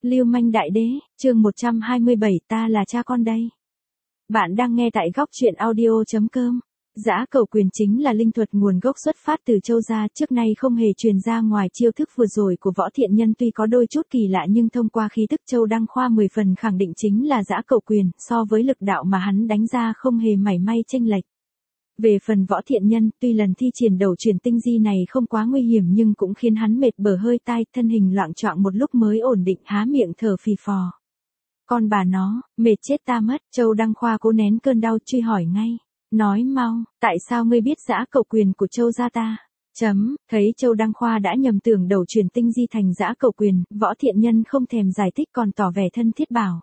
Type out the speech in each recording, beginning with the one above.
Lưu manh đại đế, chương 127, ta là cha con đây. Bạn đang nghe tại góc truyện audio.com. Dã Cẩu Quyền chính là linh thuật nguồn gốc xuất phát từ Châu gia, trước nay không hề truyền ra ngoài. Chiêu thức vừa rồi của Võ Thiện Nhân tuy có đôi chút kỳ lạ nhưng thông qua khí tức Châu Đăng Khoa 10 phần khẳng định chính là Dã Cẩu Quyền, so với lực đạo mà hắn đánh ra không hề mảy may chênh lệch. Về phần Võ Thiện Nhân, tuy lần thi triển đầu truyền tinh di này không quá nguy hiểm nhưng cũng khiến hắn mệt bở hơi tai, thân hình loạng choạng một lúc mới ổn định, há miệng thở phì phò. Con bà nó, mệt chết ta mất. Châu Đăng Khoa cố nén cơn đau truy hỏi ngay. Nói mau, tại sao ngươi biết Dã Cẩu Quyền của Châu gia ta? Thấy Châu Đăng Khoa đã nhầm tưởng đầu truyền tinh di thành Dã Cẩu Quyền, Võ Thiện Nhân không thèm giải thích còn tỏ vẻ thân thiết bảo.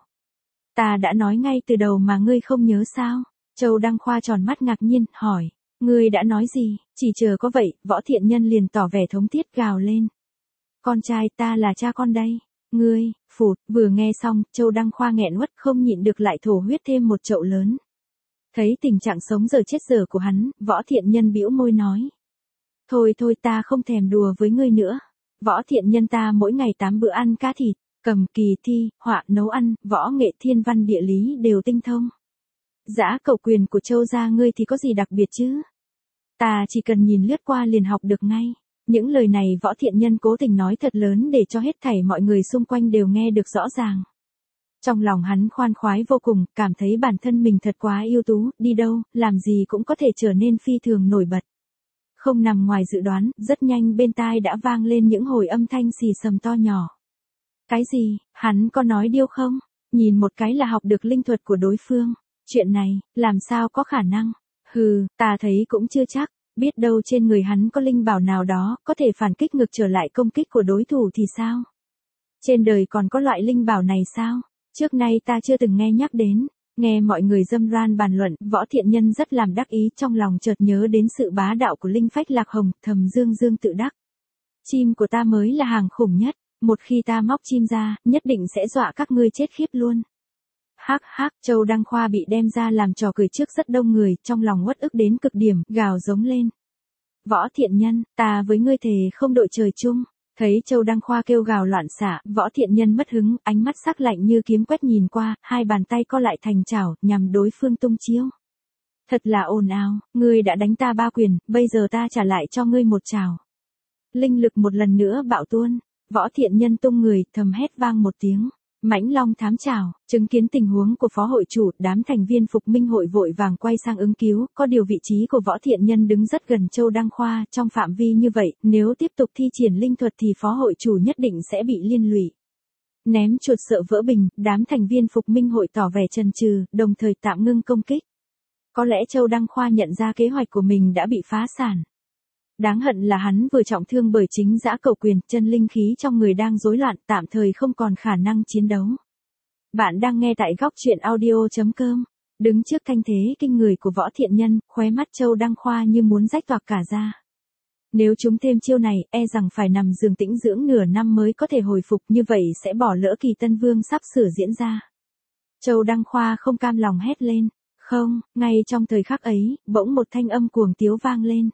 Ta đã nói ngay từ đầu mà ngươi không nhớ sao? Châu Đăng Khoa tròn mắt ngạc nhiên, hỏi. Ngươi đã nói gì? Chỉ chờ có vậy, Võ Thiện Nhân liền tỏ vẻ thống thiết gào lên. Con trai ta là cha con đây. Ngươi, phụt, vừa nghe xong, Châu Đăng Khoa nghẹn uất không nhịn được lại thổ huyết thêm một chậu lớn. Thấy tình trạng sống giờ chết giờ của hắn, Võ Thiện Nhân bĩu môi nói. Thôi ta không thèm đùa với ngươi nữa. Võ Thiện Nhân ta mỗi ngày 8 bữa ăn cá thịt, cầm kỳ thi, họa, nấu ăn, võ nghệ thiên văn địa lý đều tinh thông. Dã Cẩu Quyền của Châu gia ngươi thì có gì đặc biệt chứ? Ta chỉ cần nhìn lướt qua liền học được ngay. Những lời này Võ Thiện Nhân cố tình nói thật lớn để cho hết thảy mọi người xung quanh đều nghe được rõ ràng. Trong lòng hắn khoan khoái vô cùng, cảm thấy bản thân mình thật quá ưu tú, đi đâu, làm gì cũng có thể trở nên phi thường nổi bật. Không nằm ngoài dự đoán, rất nhanh bên tai đã vang lên những hồi âm thanh xì xầm to nhỏ. Cái gì, hắn có nói điêu không? Nhìn một cái là học được linh thuật của đối phương. Chuyện này, làm sao có khả năng? Hừ, ta thấy cũng chưa chắc, biết đâu trên người hắn có linh bảo nào đó, có thể phản kích ngược trở lại công kích của đối thủ thì sao? Trên đời còn có loại linh bảo này sao? Trước nay ta chưa từng nghe nhắc đến. Nghe mọi người râm ran bàn luận, Võ Thiện Nhân rất làm đắc ý, trong lòng chợt nhớ đến sự bá đạo của linh phách lạc hồng, thầm dương tự đắc. Chim của ta mới là hàng khủng nhất, một khi ta móc chim ra, nhất định sẽ dọa các ngươi chết khiếp luôn. Hắc, Châu Đăng Khoa bị đem ra làm trò cười trước rất đông người, trong lòng uất ức đến cực điểm, gào giống lên. Võ Thiện Nhân, ta với ngươi thề không đội trời chung. Thấy Châu Đăng Khoa kêu gào loạn xạ, Võ Thiện Nhân mất hứng, ánh mắt sắc lạnh như kiếm quét nhìn qua, hai bàn tay co lại thành chảo, nhằm đối phương tung chiêu. Thật là ồn ào, ngươi đã đánh ta 3 quyền, bây giờ ta trả lại cho ngươi một chảo. Linh lực một lần nữa bạo tuôn, Võ Thiện Nhân tung người, thầm hét vang một tiếng. Mãnh Long thám chảo, chứng kiến tình huống của phó hội chủ, đám thành viên Phục Minh hội vội vàng quay sang ứng cứu, có điều vị trí của Võ Thiện Nhân đứng rất gần Châu Đăng Khoa, trong phạm vi như vậy, nếu tiếp tục thi triển linh thuật thì phó hội chủ nhất định sẽ bị liên lụy. Ném chuột sợ vỡ bình, đám thành viên Phục Minh hội tỏ vẻ chần chừ, đồng thời tạm ngưng công kích. Có lẽ Châu Đăng Khoa nhận ra kế hoạch của mình đã bị phá sản. Đáng hận là hắn vừa trọng thương bởi chính Dã Cẩu Quyền, chân linh khí trong người đang rối loạn, tạm thời không còn khả năng chiến đấu. Bạn đang nghe tại góc truyện audio.com. Đứng trước thanh thế kinh người của Võ Thiện Nhân, khóe mắt Châu Đăng Khoa như muốn rách toạc cả ra. Nếu chúng thêm chiêu này, e rằng phải nằm giường tĩnh dưỡng nửa năm mới có thể hồi phục, như vậy sẽ bỏ lỡ kỳ Tân Vương sắp sửa diễn ra. Châu Đăng Khoa không cam lòng hét lên. Không, ngay trong thời khắc ấy, bỗng một thanh âm cuồng tiếu vang lên.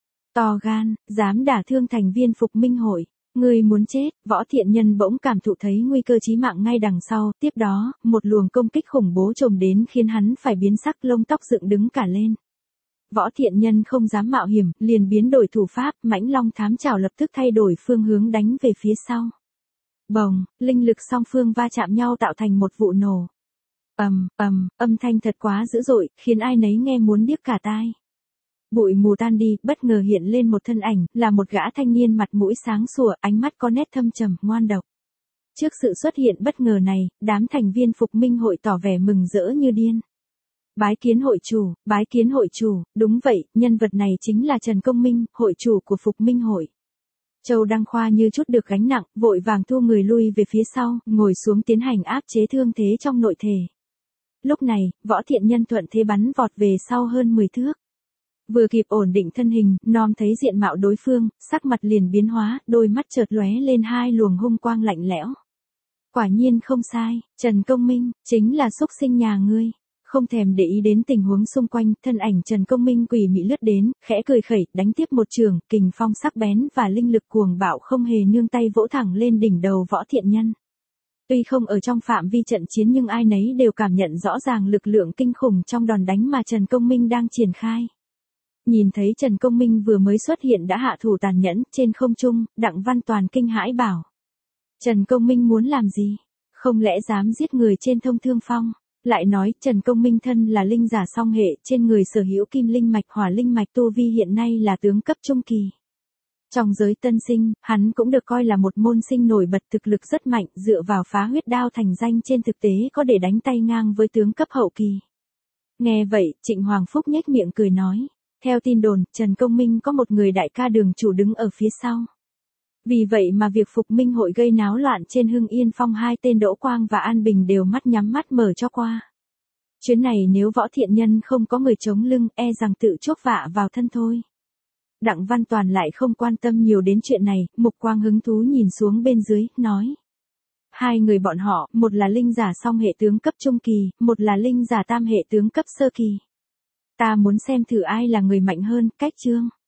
To gan, dám đả thương thành viên Phục Minh hội, ngươi muốn chết. Võ Thiện Nhân bỗng cảm thụ thấy nguy cơ chí mạng ngay đằng sau, tiếp đó, một luồng công kích khủng bố trồm đến khiến hắn phải biến sắc, lông tóc dựng đứng cả lên. Võ Thiện Nhân không dám mạo hiểm, liền biến đổi thủ pháp, Mãnh Long thám chảo lập tức thay đổi phương hướng đánh về phía sau. Bồng, linh lực song phương va chạm nhau tạo thành một vụ nổ. Âm thanh thật quá dữ dội, khiến ai nấy nghe muốn điếc cả tai. Bụi mù tan đi, bất ngờ hiện lên một thân ảnh, là một gã thanh niên mặt mũi sáng sủa, ánh mắt có nét thâm trầm, ngoan độc. Trước sự xuất hiện bất ngờ này, đám thành viên Phục Minh hội tỏ vẻ mừng rỡ như điên. Bái kiến hội chủ, đúng vậy, nhân vật này chính là Trần Công Minh, hội chủ của Phục Minh hội. Châu Đăng Khoa như chút được gánh nặng, vội vàng thu người lui về phía sau, ngồi xuống tiến hành áp chế thương thế trong nội thể. Lúc này, Võ Thiện Nhân thuận thế bắn vọt về sau hơn 10 thước. Vừa kịp ổn định thân hình, nom thấy diện mạo đối phương, sắc mặt liền biến hóa, đôi mắt chợt lóe lên hai luồng hung quang lạnh lẽo. Quả nhiên không sai, Trần Công Minh, chính là xúc sinh nhà ngươi. Không thèm để ý đến tình huống xung quanh, thân ảnh Trần Công Minh quỷ mị lướt đến, khẽ cười khẩy, đánh tiếp một trường, kình phong sắc bén và linh lực cuồng bạo không hề nương tay vỗ thẳng lên đỉnh đầu Võ Thiện Nhân. Tuy không ở trong phạm vi trận chiến nhưng ai nấy đều cảm nhận rõ ràng lực lượng kinh khủng trong đòn đánh mà Trần Công Minh đang triển khai. Nhìn thấy Trần Công Minh vừa mới xuất hiện đã hạ thủ tàn nhẫn trên không trung, Đặng Văn Toàn kinh hãi bảo. Trần Công Minh muốn làm gì? Không lẽ dám giết người trên Thông Thương Phong? Lại nói Trần Công Minh thân là linh giả song hệ, trên người sở hữu kim linh mạch hỏa linh mạch tu vi hiện nay là tướng cấp trung kỳ. Trong giới tân sinh, hắn cũng được coi là một môn sinh nổi bật, thực lực rất mạnh, dựa vào phá huyết đao thành danh trên thực tế có để đánh tay ngang với tướng cấp hậu kỳ. Nghe vậy, Trịnh Hoàng Phúc nhếch miệng cười nói. Theo tin đồn, Trần Công Minh có một người đại ca đường chủ đứng ở phía sau. Vì vậy mà việc Phục Minh hội gây náo loạn trên Hưng Yên Phong, hai tên Đỗ Quang và An Bình đều mắt nhắm mắt mở cho qua. Chuyến này nếu Võ Thiện Nhân không có người chống lưng, e rằng tự chuốc vạ vào thân thôi. Đặng Văn Toàn lại không quan tâm nhiều đến chuyện này, mục quang hứng thú nhìn xuống bên dưới, nói. Hai người bọn họ, một là linh giả song hệ tướng cấp trung kỳ, một là linh giả tam hệ tướng cấp sơ kỳ. Ta muốn xem thử ai là người mạnh hơn, cách chương.